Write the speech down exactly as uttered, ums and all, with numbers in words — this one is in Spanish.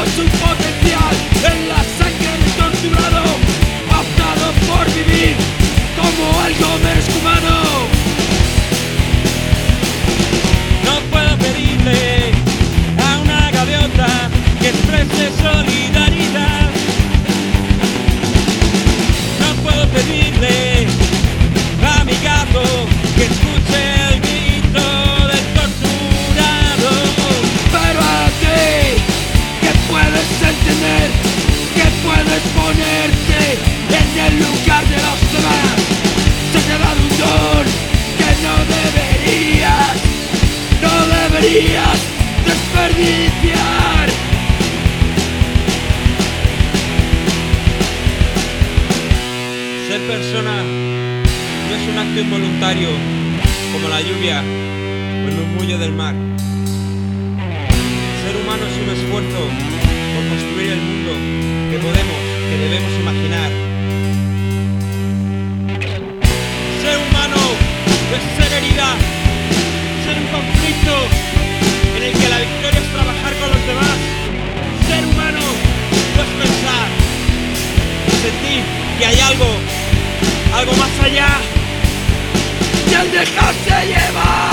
su potencial en la sangre del torturado, ha optado por vivir como algo menos humano. No puedo pedirle a una gaviota que exprese solidaridad. No puedo pedirle a mi gato que escuche el grito del torturado. Pero a ti, que puedes entender, que puedes ponerte en el lugar de los demás, se te ha dado un don que no deberías, no deberías desperdiciar. Ser persona no es un acto involuntario como la lluvia o el murmullo del mar. Ser humano es un esfuerzo por construir el mundo que podemos, que debemos imaginar. Ser humano no es ser herida, ser un conflicto en el que la victoria es trabajar con los demás. Ser humano no es pensar, sentir que hay algo, algo más allá. Y el dejarse llevar.